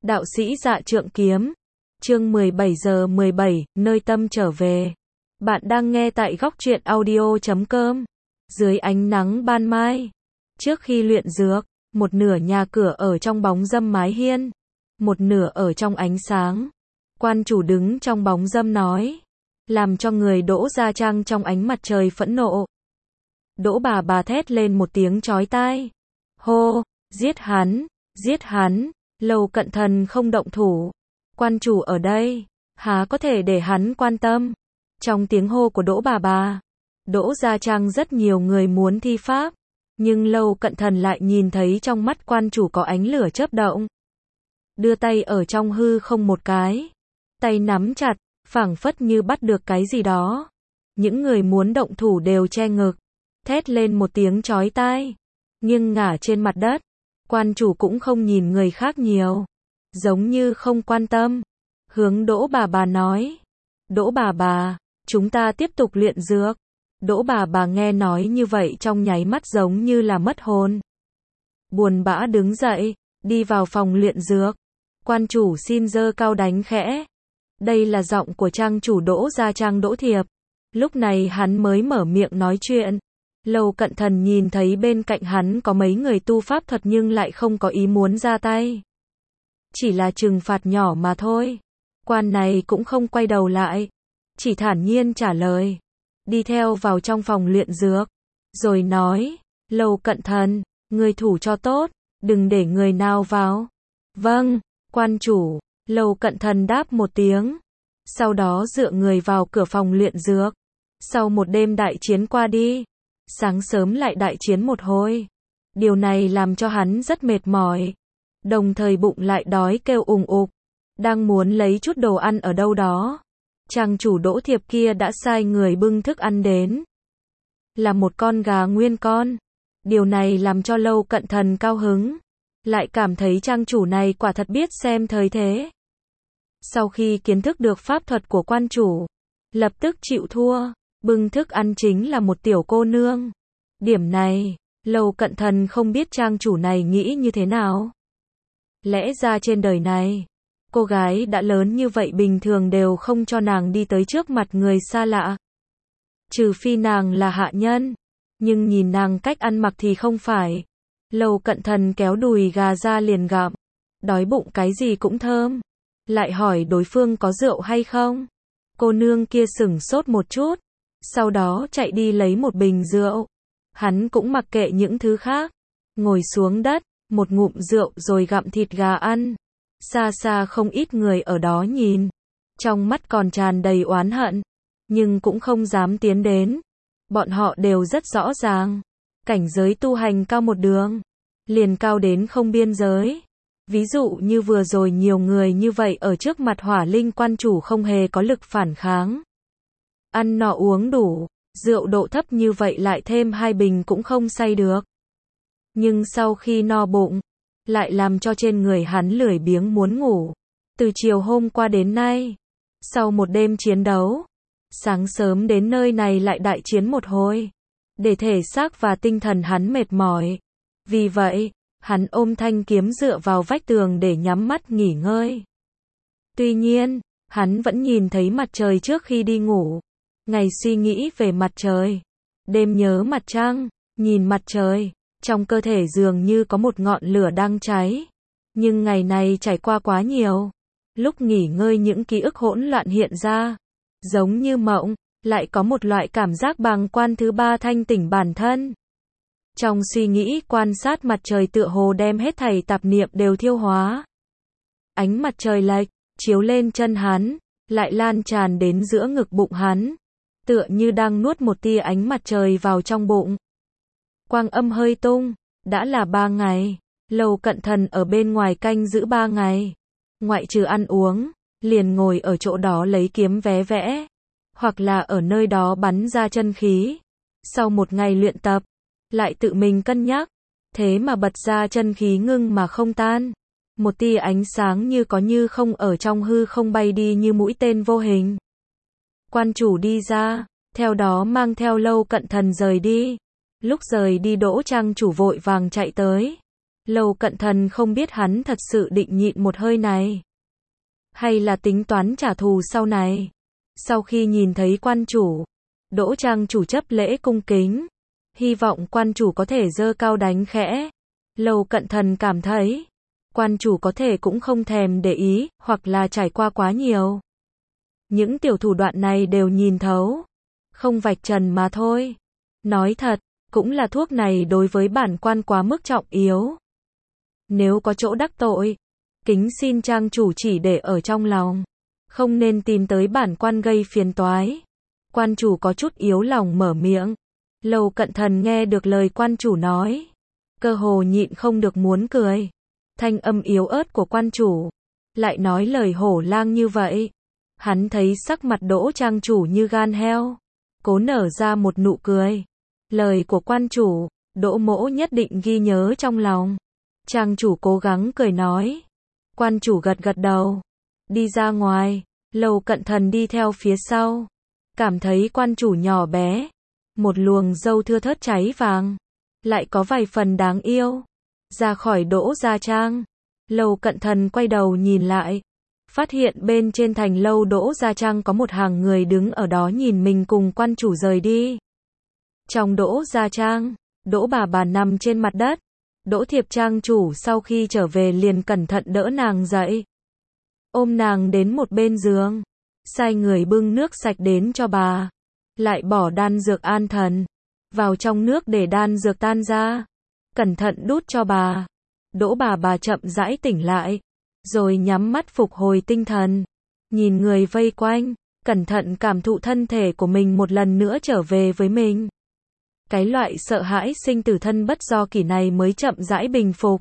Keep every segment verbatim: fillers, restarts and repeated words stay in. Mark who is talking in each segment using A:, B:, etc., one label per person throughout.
A: Đạo sĩ Dạ Trượng Kiếm. Chương mười bảy giờ mười bảy, nơi tâm trở về. Bạn đang nghe tại góc truyện audio chấm com. Dưới ánh nắng ban mai. Trước khi luyện dược, một nửa nhà cửa ở trong bóng râm mái hiên, một nửa ở trong ánh sáng. Quan chủ đứng trong bóng râm nói, làm cho người Đỗ Gia Trang trong ánh mặt trời phẫn nộ. Đỗ bà bà thét lên một tiếng chói tai. Hô, giết hắn, giết hắn, Lầu Cận Thần không động thủ. Quan chủ ở đây, há có thể để hắn quan tâm. Trong tiếng hô của Đỗ bà bà, Đỗ Gia Trang rất nhiều người muốn thi pháp, nhưng Lầu Cận Thần lại nhìn thấy trong mắt quan chủ có ánh lửa chớp động. Đưa tay ở trong hư không một cái, tay nắm chặt, phảng phất như bắt được cái gì đó. Những người muốn động thủ đều che ngực, thét lên một tiếng chói tai, nghiêng ngả trên mặt đất. Quan chủ cũng không nhìn người khác nhiều, giống như không quan tâm, hướng Đỗ bà bà nói. Đỗ bà bà, chúng ta tiếp tục luyện dược. Đỗ bà bà nghe nói như vậy trong nháy mắt giống như là mất hồn. Buồn bã đứng dậy, đi vào phòng luyện dược. Quan chủ xin giơ cao đánh khẽ. Đây là giọng của trang chủ Đỗ Gia Trang Đỗ Thiệp. Lúc này hắn mới mở miệng nói chuyện. Lầu Cận Thần nhìn thấy bên cạnh hắn có mấy người tu pháp thuật nhưng lại không có ý muốn ra tay. Chỉ là trừng phạt nhỏ mà thôi. Quan này cũng không quay đầu lại, chỉ thản nhiên trả lời. Đi theo vào trong phòng luyện dược, rồi nói, Lầu Cận Thần, người thủ cho tốt, đừng để người nào vào. Vâng, quan chủ. Lầu Cận Thần đáp một tiếng, sau đó dựa người vào cửa phòng luyện dược. Sau một đêm đại chiến qua đi, sáng sớm lại đại chiến một hồi. Điều này làm cho hắn rất mệt mỏi, đồng thời bụng lại đói kêu ùng ục, đang muốn lấy chút đồ ăn ở đâu đó. Trang chủ Đỗ Thiệp kia đã sai người bưng thức ăn đến, là một con gà nguyên con. Điều này làm cho Lầu Cận Thần cao hứng, lại cảm thấy trang chủ này quả thật biết xem thời thế. Sau khi kiến thức được pháp thuật của quan chủ, lập tức chịu thua. Bưng thức ăn chính là một tiểu cô nương. Điểm này, Lầu Cận Thần không biết trang chủ này nghĩ như thế nào. Lẽ ra trên đời này, cô gái đã lớn như vậy bình thường đều không cho nàng đi tới trước mặt người xa lạ. Trừ phi nàng là hạ nhân, nhưng nhìn nàng cách ăn mặc thì không phải. Lầu Cận Thần kéo đùi gà ra liền gặm, đói bụng cái gì cũng thơm. Lại hỏi đối phương có rượu hay không. Cô nương kia sửng sốt một chút, sau đó chạy đi lấy một bình rượu. Hắn cũng mặc kệ những thứ khác, ngồi xuống đất, một ngụm rượu rồi gặm thịt gà ăn. Xa xa không ít người ở đó nhìn, trong mắt còn tràn đầy oán hận, nhưng cũng không dám tiến đến. Bọn họ đều rất rõ ràng, cảnh giới tu hành cao một đường, liền cao đến không biên giới. Ví dụ như vừa rồi nhiều người như vậy ở trước mặt Hỏa Linh quan chủ không hề có lực phản kháng. Ăn no uống đủ, rượu độ thấp như vậy lại thêm hai bình cũng không say được. Nhưng sau khi no bụng, lại làm cho trên người hắn lười biếng muốn ngủ. Từ chiều hôm qua đến nay, sau một đêm chiến đấu, sáng sớm đến nơi này lại đại chiến một hồi, để thể xác và tinh thần hắn mệt mỏi. Vì vậy, hắn ôm thanh kiếm dựa vào vách tường để nhắm mắt nghỉ ngơi. Tuy nhiên, hắn vẫn nhìn thấy mặt trời trước khi đi ngủ. Ngày suy nghĩ về mặt trời, đêm nhớ mặt trăng, nhìn mặt trời, trong cơ thể dường như có một ngọn lửa đang cháy. Nhưng ngày này trải qua quá nhiều, lúc nghỉ ngơi những ký ức hỗn loạn hiện ra, giống như mộng, lại có một loại cảm giác bàng quan thứ ba thanh tỉnh bản thân. Trong suy nghĩ quan sát mặt trời tựa hồ đem hết thảy tạp niệm đều thiêu hóa. Ánh mặt trời lệch, chiếu lên chân hắn, lại lan tràn đến giữa ngực bụng hắn, tựa như đang nuốt một tia ánh mặt trời vào trong bụng. Quang âm hơi tung, đã là ba ngày, Lầu Cận Thần ở bên ngoài canh giữ ba ngày. Ngoại trừ ăn uống, liền ngồi ở chỗ đó lấy kiếm vé vẽ, hoặc là ở nơi đó bắn ra chân khí. Sau một ngày luyện tập, lại tự mình cân nhắc, thế mà bật ra chân khí ngưng mà không tan. Một tia ánh sáng như có như không ở trong hư không bay đi như mũi tên vô hình. Quan chủ đi ra, theo đó mang theo Lầu Cận Thần rời đi. Lúc rời đi Đỗ trang chủ vội vàng chạy tới. Lầu Cận Thần không biết hắn thật sự định nhịn một hơi này, hay là tính toán trả thù sau này. Sau khi nhìn thấy quan chủ, Đỗ trang chủ chấp lễ cung kính, hy vọng quan chủ có thể giơ cao đánh khẽ. Lầu Cận Thần cảm thấy, quan chủ có thể cũng không thèm để ý, hoặc là trải qua quá nhiều. Những tiểu thủ đoạn này đều nhìn thấu, không vạch trần mà thôi. Nói thật, cũng là thuốc này đối với bản quan quá mức trọng yếu. Nếu có chỗ đắc tội, kính xin trang chủ chỉ để ở trong lòng, không nên tìm tới bản quan gây phiền toái. Quan chủ có chút yếu lòng mở miệng. Lầu Cận Thần nghe được lời quan chủ nói, cơ hồ nhịn không được muốn cười. Thanh âm yếu ớt của quan chủ, lại nói lời hổ lang như vậy. Hắn thấy sắc mặt Đỗ trang chủ như gan heo, cố nở ra một nụ cười. Lời của quan chủ, Đỗ mỗ nhất định ghi nhớ trong lòng. Trang chủ cố gắng cười nói. Quan chủ gật gật đầu, đi ra ngoài. Lầu Cận Thần đi theo phía sau, cảm thấy quan chủ nhỏ bé, một luồng râu thưa thớt cháy vàng, lại có vài phần đáng yêu. Ra khỏi Đỗ gia trang, Lầu Cận Thần quay đầu nhìn lại, phát hiện bên trên thành lâu Đỗ gia trang có một hàng người đứng ở đó nhìn mình cùng quan chủ rời đi. Trong Đỗ gia trang, Đỗ bà bà nằm trên mặt đất. Đỗ Thiệp trang chủ sau khi trở về liền cẩn thận đỡ nàng dậy, ôm nàng đến một bên giường, sai người bưng nước sạch đến cho bà, lại bỏ đan dược an thần vào trong nước để đan dược tan ra, cẩn thận đút cho bà. Đỗ bà bà chậm rãi tỉnh lại, rồi nhắm mắt phục hồi tinh thần, nhìn người vây quanh, cẩn thận cảm thụ thân thể của mình một lần nữa trở về với mình. Cái loại sợ hãi sinh tử thân bất do kỷ này mới chậm rãi bình phục.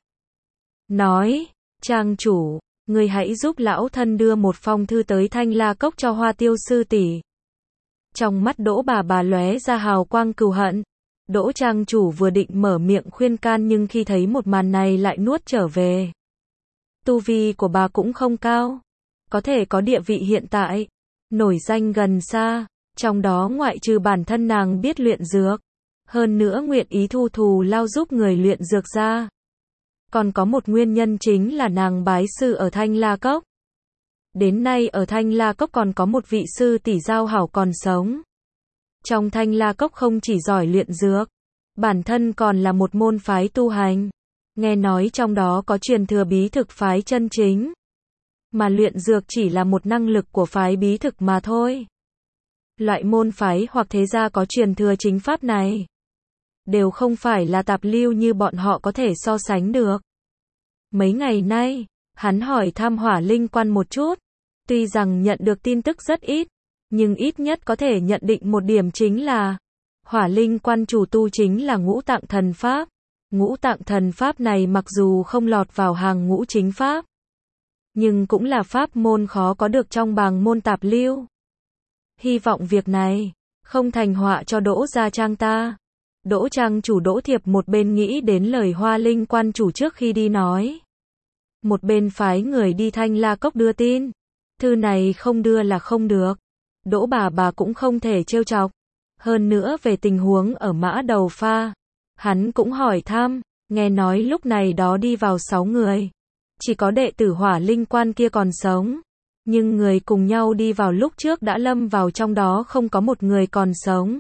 A: Nói, trang chủ, người hãy giúp lão thân đưa một phong thư tới Thanh La Cốc cho Hoa Tiêu sư tỷ. Trong mắt Đỗ bà bà lóe ra hào quang cừu hận. Đỗ trang chủ vừa định mở miệng khuyên can nhưng khi thấy một màn này lại nuốt trở về. Tu vi của bà cũng không cao, có thể có địa vị hiện tại, nổi danh gần xa, trong đó ngoại trừ bản thân nàng biết luyện dược, hơn nữa nguyện ý thu thù lao giúp người luyện dược ra. Còn có một nguyên nhân chính là nàng bái sư ở Thanh La Cốc. Đến nay ở Thanh La Cốc còn có một vị sư tỷ giao hảo còn sống. Trong Thanh La Cốc không chỉ giỏi luyện dược, bản thân còn là một môn phái tu hành. Nghe nói trong đó có truyền thừa bí thực phái chân chính, mà luyện dược chỉ là một năng lực của phái bí thực mà thôi. Loại môn phái hoặc thế gia có truyền thừa chính pháp này, đều không phải là tạp lưu như bọn họ có thể so sánh được. Mấy ngày nay, hắn hỏi thăm Hỏa Linh Quan một chút, tuy rằng nhận được tin tức rất ít, nhưng ít nhất có thể nhận định một điểm chính là Hỏa Linh Quan chủ tu chính là ngũ tạng thần pháp. Ngũ tạng thần pháp này mặc dù không lọt vào hàng ngũ chính pháp, nhưng cũng là pháp môn khó có được trong bảng môn tạp lưu. Hy vọng việc này không thành họa cho Đỗ gia trang ta. Đỗ trang chủ Đỗ Thiệp một bên nghĩ đến lời Hoa Linh Quan chủ trước khi đi nói, một bên phái người đi Thanh La Cốc đưa tin. Thư này không đưa là không được. Đỗ bà bà cũng không thể trêu chọc. Hơn nữa về tình huống ở Mã Đầu Pha, hắn cũng hỏi thăm, nghe nói lúc này đó đi vào sáu người. Chỉ có đệ tử Hỏa Linh Quan kia còn sống. Nhưng người cùng nhau đi vào lúc trước đã lâm vào trong đó không có một người còn sống.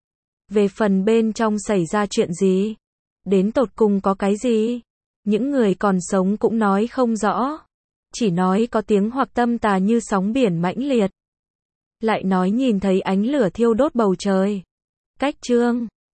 A: Về phần bên trong xảy ra chuyện gì, đến tột cùng có cái gì, những người còn sống cũng nói không rõ. Chỉ nói có tiếng hoặc tâm tà như sóng biển mãnh liệt. Lại nói nhìn thấy ánh lửa thiêu đốt bầu trời. Cách chương